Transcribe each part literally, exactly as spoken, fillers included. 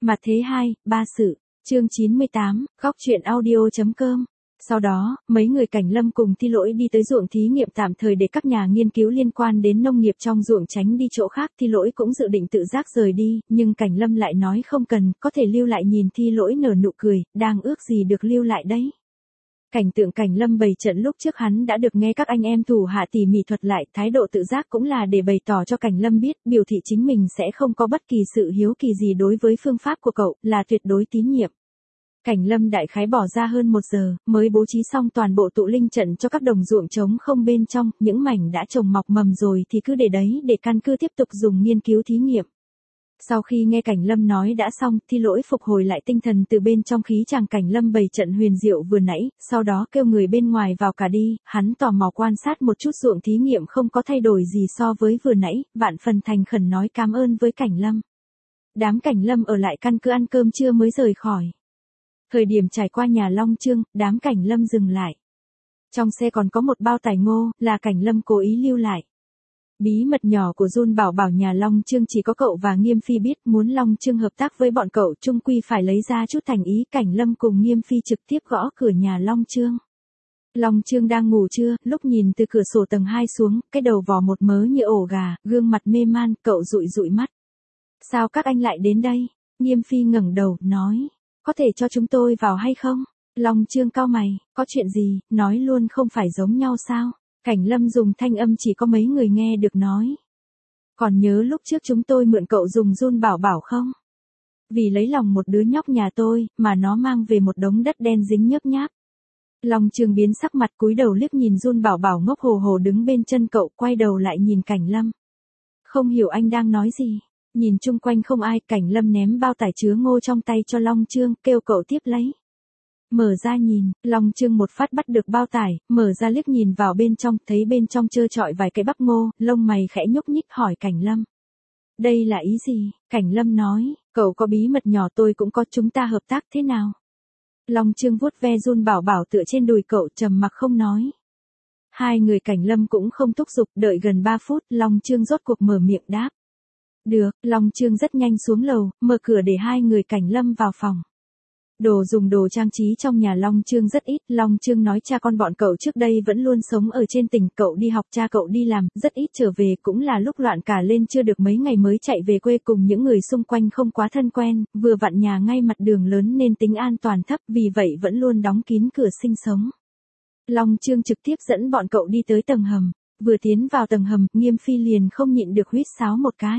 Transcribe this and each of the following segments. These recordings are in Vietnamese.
Mặt thế hai, ba sự, chương chín mươi tám, góc truyện audio.com. Sau đó, mấy người Cảnh Lâm cùng Thi Lỗi đi tới ruộng thí nghiệm tạm thời để các nhà nghiên cứu liên quan đến nông nghiệp trong ruộng tránh đi chỗ khác. Thi Lỗi cũng dự định tự giác rời đi, nhưng Cảnh Lâm lại nói không cần, có thể lưu lại. Nhìn Thi Lỗi nở nụ cười, đang ước gì được lưu lại đấy. Cảnh tượng Cảnh Lâm bày trận lúc trước hắn đã được nghe các anh em thủ hạ tỉ mỉ thuật lại, thái độ tự giác cũng là để bày tỏ cho Cảnh Lâm biết, biểu thị chính mình sẽ không có bất kỳ sự hiếu kỳ gì đối với phương pháp của cậu, là tuyệt đối tín nhiệm. Cảnh Lâm đại khái bỏ ra hơn một giờ, mới bố trí xong toàn bộ tụ linh trận cho các đồng ruộng trống không bên trong, những mảnh đã trồng mọc mầm rồi thì cứ để đấy để căn cứ tiếp tục dùng nghiên cứu thí nghiệm. Sau khi nghe Cảnh Lâm nói đã xong, Thi Lỗi phục hồi lại tinh thần từ bên trong khí chàng Cảnh Lâm bày trận huyền diệu vừa nãy, sau đó kêu người bên ngoài vào cả đi, hắn tò mò quan sát một chút ruộng thí nghiệm không có thay đổi gì so với vừa nãy, vạn phần thành khẩn nói cảm ơn với Cảnh Lâm. Đám Cảnh Lâm ở lại căn cứ ăn cơm trưa mới rời khỏi. Thời điểm trải qua nhà Long Trương, đám Cảnh Lâm dừng lại. Trong xe còn có một bao tải ngô, là Cảnh Lâm cố ý lưu lại. Bí mật nhỏ của Jun bảo bảo nhà Long Trương chỉ có cậu và Nghiêm Phi biết, muốn Long Trương hợp tác với bọn cậu chung quy phải lấy ra chút thành ý. Cảnh Lâm cùng Nghiêm Phi trực tiếp gõ cửa nhà Long Trương. Long Trương đang ngủ trưa, lúc nhìn từ cửa sổ tầng hai xuống, cái đầu vò một mớ như ổ gà, gương mặt mê man, cậu dụi dụi mắt. Sao các anh lại đến đây? Nghiêm Phi ngẩng đầu, nói, có thể cho chúng tôi vào hay không? Long Trương cau mày, có chuyện gì, nói luôn không phải giống nhau sao? Cảnh Lâm dùng thanh âm chỉ có mấy người nghe được nói. Còn nhớ lúc trước chúng tôi mượn cậu dùng Jun bảo bảo không? Vì lấy lòng một đứa nhóc nhà tôi, mà nó mang về một đống đất đen dính nhớp nháp. Long Trương biến sắc mặt cúi đầu liếc nhìn Jun bảo bảo ngốc hồ hồ đứng bên chân cậu, quay đầu lại nhìn Cảnh Lâm. Không hiểu anh đang nói gì. Nhìn chung quanh không ai, Cảnh Lâm ném bao tải chứa ngô trong tay cho Long Trương, kêu cậu tiếp lấy. Mở ra nhìn, Long Trương một phát bắt được bao tải, mở ra liếc nhìn vào bên trong, thấy bên trong trơ trọi vài cái bắp ngô, lông mày khẽ nhúc nhích hỏi Cảnh Lâm. Đây là ý gì? Cảnh Lâm nói, cậu có bí mật nhỏ tôi cũng có, chúng ta hợp tác thế nào? Long Trương vuốt ve Jun bảo bảo tựa trên đùi cậu, trầm mặc không nói. Hai người Cảnh Lâm cũng không thúc giục, đợi gần ba phút, Long Trương rốt cuộc mở miệng đáp. Được, Long Trương rất nhanh xuống lầu, mở cửa để hai người Cảnh Lâm vào phòng. Đồ dùng đồ trang trí trong nhà Long Trương rất ít, Long Trương nói cha con bọn cậu trước đây vẫn luôn sống ở trên tỉnh, cậu đi học cha cậu đi làm, rất ít trở về, cũng là lúc loạn cả lên chưa được mấy ngày mới chạy về quê cùng những người xung quanh không quá thân quen, vừa vặn nhà ngay mặt đường lớn nên tính an toàn thấp, vì vậy vẫn luôn đóng kín cửa sinh sống. Long Trương trực tiếp dẫn bọn cậu đi tới tầng hầm, vừa tiến vào tầng hầm, Nghiêm Phi liền không nhịn được huýt sáo một cái.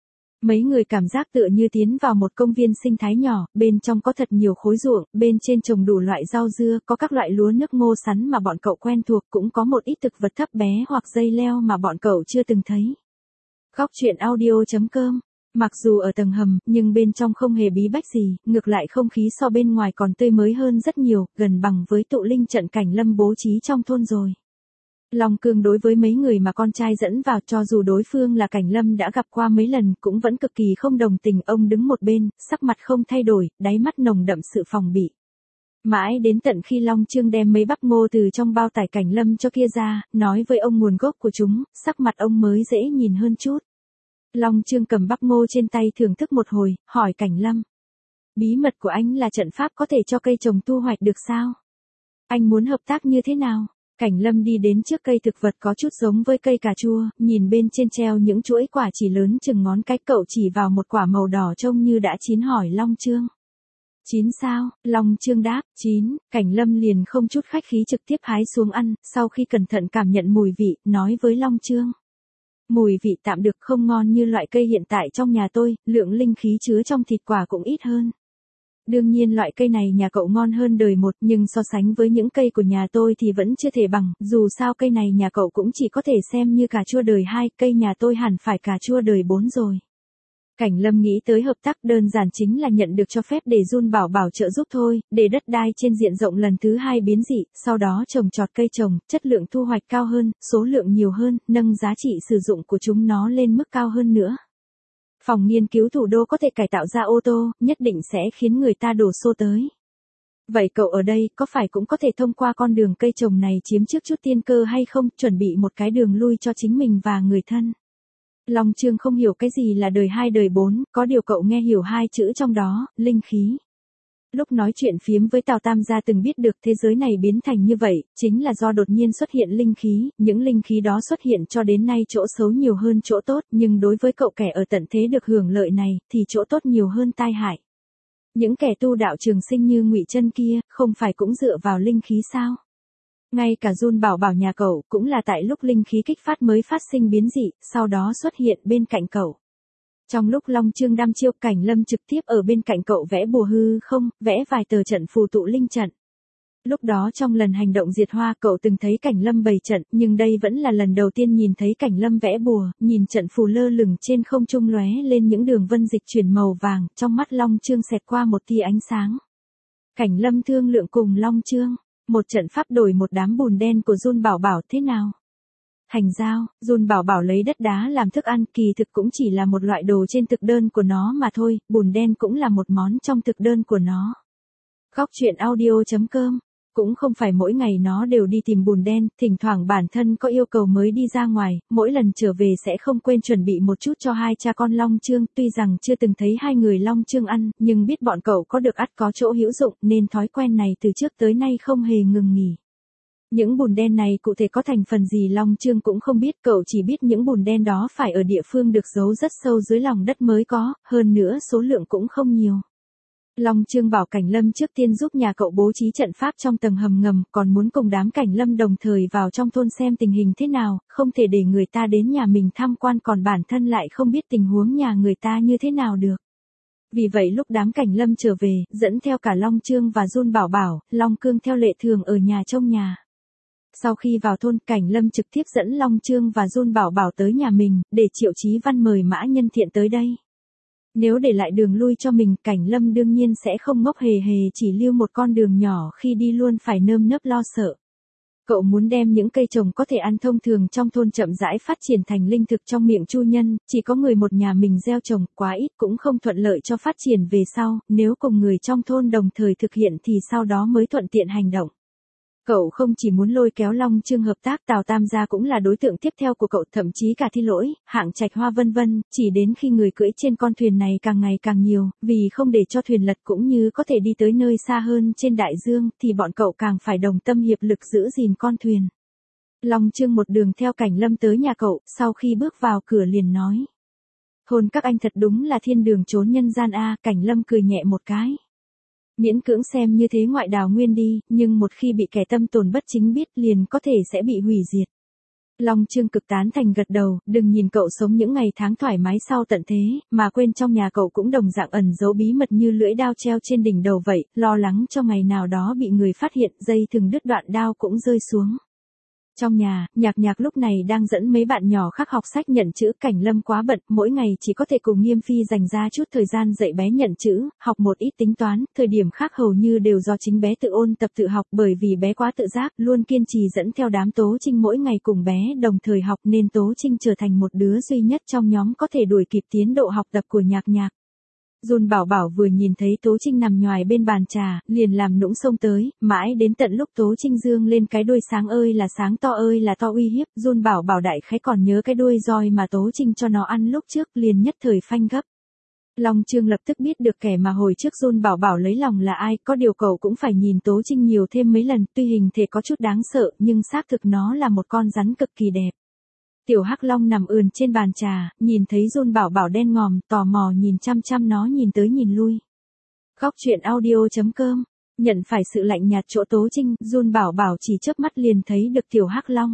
Mấy người cảm giác tựa như tiến vào một công viên sinh thái nhỏ, bên trong có thật nhiều khối ruộng, bên trên trồng đủ loại rau dưa, có các loại lúa nước ngô sắn mà bọn cậu quen thuộc, cũng có một ít thực vật thấp bé hoặc dây leo mà bọn cậu chưa từng thấy. Góc truyện audio.com. Mặc dù ở tầng hầm, nhưng bên trong không hề bí bách gì, ngược lại không khí so bên ngoài còn tươi mới hơn rất nhiều, gần bằng với tụ linh trận Cảnh Lâm bố trí trong thôn rồi. Long Cương đối với mấy người mà con trai dẫn vào, cho dù đối phương là Cảnh Lâm đã gặp qua mấy lần, cũng vẫn cực kỳ không đồng tình. Ông đứng một bên, sắc mặt không thay đổi, đáy mắt nồng đậm sự phòng bị. Mãi đến tận khi Long Trương đem mấy bắp ngô từ trong bao tải Cảnh Lâm cho kia ra, nói với ông nguồn gốc của chúng, sắc mặt ông mới dễ nhìn hơn chút. Long Trương cầm bắp ngô trên tay thưởng thức một hồi, hỏi Cảnh Lâm. Bí mật của anh là trận pháp có thể cho cây trồng thu hoạch được sao? Anh muốn hợp tác như thế nào? Cảnh Lâm đi đến trước cây thực vật có chút giống với cây cà chua, nhìn bên trên treo những chuỗi quả chỉ lớn chừng ngón cái, cậu chỉ vào một quả màu đỏ trông như đã chín hỏi Long Trương. Chín sao? Long Trương đáp, chín, Cảnh Lâm liền không chút khách khí trực tiếp hái xuống ăn, sau khi cẩn thận cảm nhận mùi vị, nói với Long Trương. Mùi vị tạm được, không ngon như loại cây hiện tại trong nhà tôi, lượng linh khí chứa trong thịt quả cũng ít hơn. Đương nhiên loại cây này nhà cậu ngon hơn đời một, nhưng so sánh với những cây của nhà tôi thì vẫn chưa thể bằng, dù sao cây này nhà cậu cũng chỉ có thể xem như cà chua đời hai, cây nhà tôi hẳn phải cà chua đời bốn rồi. Cảnh Lâm nghĩ tới hợp tác đơn giản chính là nhận được cho phép để Jun bảo bảo trợ giúp thôi, để đất đai trên diện rộng lần thứ hai biến dị, sau đó trồng trọt cây trồng, chất lượng thu hoạch cao hơn, số lượng nhiều hơn, nâng giá trị sử dụng của chúng nó lên mức cao hơn nữa. Phòng nghiên cứu thủ đô có thể cải tạo ra ô tô, nhất định sẽ khiến người ta đổ xô tới. Vậy cậu ở đây có phải cũng có thể thông qua con đường cây trồng này chiếm trước chút tiên cơ hay không, chuẩn bị một cái đường lui cho chính mình và người thân? Long Chương không hiểu cái gì là đời hai đời bốn, có điều cậu nghe hiểu hai chữ trong đó, linh khí. Lúc nói chuyện phiếm với Tào Tam gia từng biết được thế giới này biến thành như vậy, chính là do đột nhiên xuất hiện linh khí, những linh khí đó xuất hiện cho đến nay chỗ xấu nhiều hơn chỗ tốt, nhưng đối với cậu kẻ ở tận thế được hưởng lợi này, thì chỗ tốt nhiều hơn tai hại. Những kẻ tu đạo trường sinh như Ngụy Chân kia, không phải cũng dựa vào linh khí sao? Ngay cả Jun Bảo Bảo nhà cậu, cũng là tại lúc linh khí kích phát mới phát sinh biến dị, sau đó xuất hiện bên cạnh cậu. Trong lúc Long Chương đăm chiêu, Cảnh Lâm trực tiếp ở bên cạnh cậu vẽ bùa hư không, vẽ vài tờ trận phù tụ linh trận. Lúc đó trong lần hành động diệt hoa cậu từng thấy Cảnh Lâm bày trận, nhưng đây vẫn là lần đầu tiên nhìn thấy Cảnh Lâm vẽ bùa, nhìn trận phù lơ lửng trên không trung lóe lên những đường vân dịch chuyển màu vàng, trong mắt Long Chương xẹt qua một tia ánh sáng. Cảnh Lâm thương lượng cùng Long Chương, một trận pháp đổi một đám bùn đen của Jun Bảo Bảo thế nào? Thành giao, Jun Bảo Bảo lấy đất đá làm thức ăn, kỳ thực cũng chỉ là một loại đồ trên thực đơn của nó mà thôi, bùn đen cũng là một món trong thực đơn của nó. Góc truyện audio chấm com, cũng không phải mỗi ngày nó đều đi tìm bùn đen, thỉnh thoảng bản thân có yêu cầu mới đi ra ngoài, mỗi lần trở về sẽ không quên chuẩn bị một chút cho hai cha con Long Chương, tuy rằng chưa từng thấy hai người Long Chương ăn, nhưng biết bọn cậu có được ắt có chỗ hữu dụng, nên thói quen này từ trước tới nay không hề ngừng nghỉ. Những bùn đen này cụ thể có thành phần gì Long Chương cũng không biết, cậu chỉ biết những bùn đen đó phải ở địa phương được giấu rất sâu dưới lòng đất mới có, hơn nữa số lượng cũng không nhiều. Long Chương bảo Cảnh Lâm trước tiên giúp nhà cậu bố trí trận pháp trong tầng hầm ngầm, còn muốn cùng đám Cảnh Lâm đồng thời vào trong thôn xem tình hình thế nào, không thể để người ta đến nhà mình tham quan còn bản thân lại không biết tình huống nhà người ta như thế nào được. Vì vậy lúc đám Cảnh Lâm trở về, dẫn theo cả Long Chương và Jun Bảo Bảo, Long Cương theo lệ thường ở nhà trông nhà. Sau khi vào thôn, Cảnh Lâm trực tiếp dẫn Long Chương và Jun Bảo Bảo tới nhà mình, để Triệu Chí Văn mời Mã Nhân Thiện tới đây. Nếu để lại đường lui cho mình, Cảnh Lâm đương nhiên sẽ không ngốc hề hề chỉ lưu một con đường nhỏ, khi đi luôn phải nơm nớp lo sợ. Cậu muốn đem những cây trồng có thể ăn thông thường trong thôn chậm rãi phát triển thành linh thực trong miệng chu nhân, chỉ có người một nhà mình gieo trồng, quá ít cũng không thuận lợi cho phát triển về sau, nếu cùng người trong thôn đồng thời thực hiện thì sau đó mới thuận tiện hành động. Cậu không chỉ muốn lôi kéo Long Chương hợp tác, Tào Tam gia cũng là đối tượng tiếp theo của cậu, thậm chí cả Thi Lỗi, Hạng Trạch Hoa vân vân, chỉ đến khi người cưỡi trên con thuyền này càng ngày càng nhiều, vì không để cho thuyền lật cũng như có thể đi tới nơi xa hơn trên đại dương, thì bọn cậu càng phải đồng tâm hiệp lực giữ gìn con thuyền. Long Chương một đường theo Cảnh Lâm tới nhà cậu, sau khi bước vào cửa liền nói: "Thôn các anh thật đúng là thiên đường trốn nhân gian a." Cảnh Lâm cười nhẹ một cái. Miễn cưỡng xem như thế ngoại đào nguyên đi, nhưng một khi bị kẻ tâm tồn bất chính biết liền có thể sẽ bị hủy diệt. Long Chương cực tán thành gật đầu, đừng nhìn cậu sống những ngày tháng thoải mái sau tận thế, mà quên trong nhà cậu cũng đồng dạng ẩn giấu bí mật như lưỡi đao treo trên đỉnh đầu vậy, lo lắng cho ngày nào đó bị người phát hiện, dây thừng đứt đoạn đao cũng rơi xuống. Trong nhà, Nhạc Nhạc lúc này đang dẫn mấy bạn nhỏ khác học sách nhận chữ, Cảnh Lâm quá bận, mỗi ngày chỉ có thể cùng Nghiêm Phi dành ra chút thời gian dạy bé nhận chữ, học một ít tính toán, thời điểm khác hầu như đều do chính bé tự ôn tập tự học, bởi vì bé quá tự giác, luôn kiên trì dẫn theo đám Tố Trinh mỗi ngày cùng bé đồng thời học nên Tố Trinh trở thành một đứa duy nhất trong nhóm có thể đuổi kịp tiến độ học tập của Nhạc Nhạc. Jun Bảo Bảo vừa nhìn thấy Tố Trinh nằm nhoài bên bàn trà, liền làm nũng xông tới, mãi đến tận lúc Tố Trinh dương lên cái đuôi sáng ơi là sáng, to ơi là to uy hiếp, Jun Bảo Bảo đại khái còn nhớ cái đuôi roi mà Tố Trinh cho nó ăn lúc trước, liền nhất thời phanh gấp. Long Chương lập tức biết được kẻ mà hồi trước Jun Bảo Bảo lấy lòng là ai, có điều cậu cũng phải nhìn Tố Trinh nhiều thêm mấy lần, tuy hình thể có chút đáng sợ, nhưng xác thực nó là một con rắn cực kỳ đẹp. Tiểu Hắc Long nằm ườn trên bàn trà, nhìn thấy Jun Bảo Bảo đen ngòm, tò mò nhìn chăm chăm nó nhìn tới nhìn lui. Góc truyện audio chấm com, nhận phải sự lạnh nhạt chỗ Tố Trinh, Jun Bảo Bảo chỉ chớp mắt liền thấy được Tiểu Hắc Long.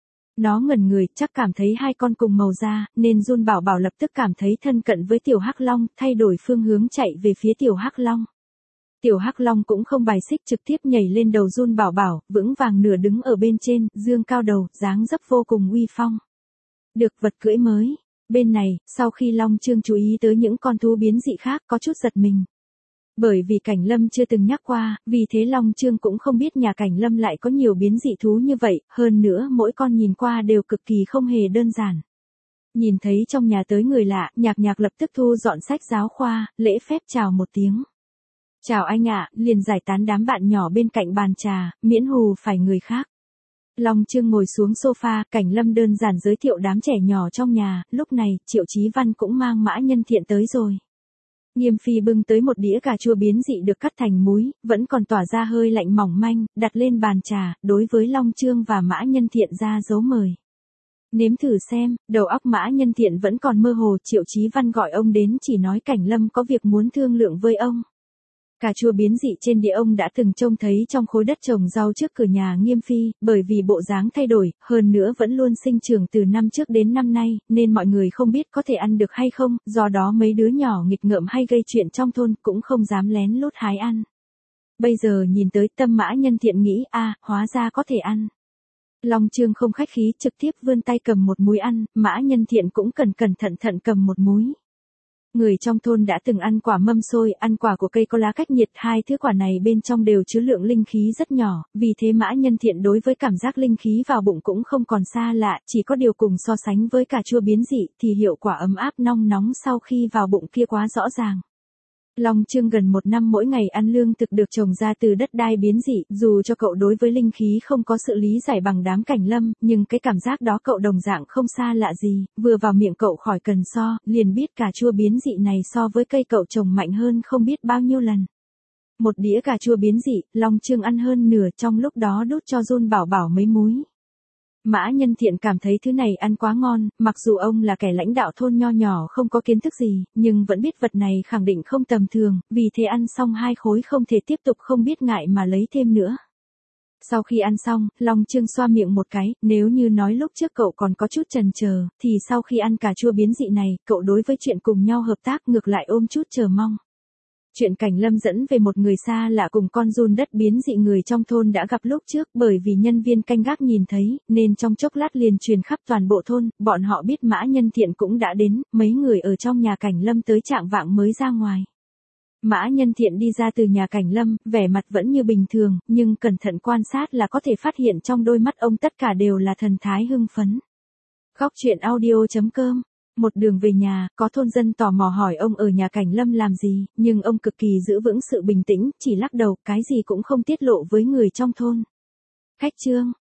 Nó ngẩn người, chắc cảm thấy hai con cùng màu da, nên Jun Bảo Bảo lập tức cảm thấy thân cận với Tiểu Hắc Long, thay đổi phương hướng chạy về phía Tiểu Hắc Long. Tiểu Hắc Long cũng không bài xích, trực tiếp nhảy lên đầu Jun Bảo Bảo, vững vàng nửa đứng ở bên trên, dương cao đầu, dáng dấp vô cùng uy phong. Được vật cưỡi mới. Bên này, sau khi Long Chương chú ý tới những con thú biến dị khác có chút giật mình. Bởi vì Cảnh Lâm chưa từng nhắc qua, vì thế Long Chương cũng không biết nhà Cảnh Lâm lại có nhiều biến dị thú như vậy, hơn nữa mỗi con nhìn qua đều cực kỳ không hề đơn giản. Nhìn thấy trong nhà tới người lạ, Nhạc Nhạc lập tức thu dọn sách giáo khoa, lễ phép chào một tiếng. "Chào anh ạ", liền giải tán đám bạn nhỏ bên cạnh bàn trà, miễn hù phải người khác. Long Chương ngồi xuống sofa, Cảnh Lâm đơn giản giới thiệu đám trẻ nhỏ trong nhà, lúc này, Triệu Chí Văn cũng mang Mã Nhân Thiện tới rồi. Nghiêm Phi bưng tới một đĩa cà chua biến dị được cắt thành múi, vẫn còn tỏa ra hơi lạnh mỏng manh, đặt lên bàn trà, đối với Long Chương và Mã Nhân Thiện ra dấu mời. Nếm thử xem, đầu óc Mã Nhân Thiện vẫn còn mơ hồ, Triệu Chí Văn gọi ông đến chỉ nói Cảnh Lâm có việc muốn thương lượng với ông. Cà chua biến dị trên đĩa ông đã từng trông thấy trong khối đất trồng rau trước cửa nhà Nghiêm Phi, bởi vì bộ dáng thay đổi, hơn nữa vẫn luôn sinh trưởng từ năm trước đến năm nay, nên mọi người không biết có thể ăn được hay không, do đó mấy đứa nhỏ nghịch ngợm hay gây chuyện trong thôn cũng không dám lén lút hái ăn. Bây giờ nhìn tới tâm Mã Nhân Thiện nghĩ a, hóa ra có thể ăn. Long Chương không khách khí trực tiếp vươn tay cầm một múi ăn, Mã Nhân Thiện cũng cẩn cẩn thận thận cầm một múi. Người trong thôn đã từng ăn quả mâm xôi, ăn quả của cây có lá cách nhiệt, hai thứ quả này bên trong đều chứa lượng linh khí rất nhỏ, vì thế Mã Nhân Thiện đối với cảm giác linh khí vào bụng cũng không còn xa lạ, chỉ có điều cùng so sánh với cà chua biến dị thì hiệu quả ấm áp nong nóng sau khi vào bụng kia quá rõ ràng. Long Chương gần một năm mỗi ngày ăn lương thực được trồng ra từ đất đai biến dị, dù cho cậu đối với linh khí không có sự lý giải bằng đám Cảnh Lâm, nhưng cái cảm giác đó cậu đồng dạng không xa lạ gì, vừa vào miệng cậu khỏi cần so, liền biết cà chua biến dị này so với cây cậu trồng mạnh hơn không biết bao nhiêu lần. Một đĩa cà chua biến dị, Long Chương ăn hơn nửa, trong lúc đó đút cho Jun Bảo Bảo mấy múi. Mã Nhân Thiện cảm thấy thứ này ăn quá ngon, mặc dù ông là kẻ lãnh đạo thôn nho nhỏ không có kiến thức gì, nhưng vẫn biết vật này khẳng định không tầm thường, vì thế ăn xong hai khối không thể tiếp tục không biết ngại mà lấy thêm nữa. Sau khi ăn xong, Long Chương xoa miệng một cái, nếu như nói lúc trước cậu còn có chút chần chờ, thì sau khi ăn cà chua biến dị này, cậu đối với chuyện cùng nhau hợp tác ngược lại ôm chút chờ mong. Chuyện Cảnh Lâm dẫn về một người xa lạ cùng con giun đất biến dị người trong thôn đã gặp lúc trước, bởi vì nhân viên canh gác nhìn thấy, nên trong chốc lát liền truyền khắp toàn bộ thôn, bọn họ biết Mã Nhân Thiện cũng đã đến, mấy người ở trong nhà Cảnh Lâm tới trạng vạng mới ra ngoài. Mã Nhân Thiện đi ra từ nhà Cảnh Lâm, vẻ mặt vẫn như bình thường, nhưng cẩn thận quan sát là có thể phát hiện trong đôi mắt ông tất cả đều là thần thái hưng phấn. Góc truyện audio chấm com. Một đường về nhà, có thôn dân tò mò hỏi ông ở nhà Cảnh Lâm làm gì, nhưng ông cực kỳ giữ vững sự bình tĩnh, chỉ lắc đầu, cái gì cũng không tiết lộ với người trong thôn. Khách trương,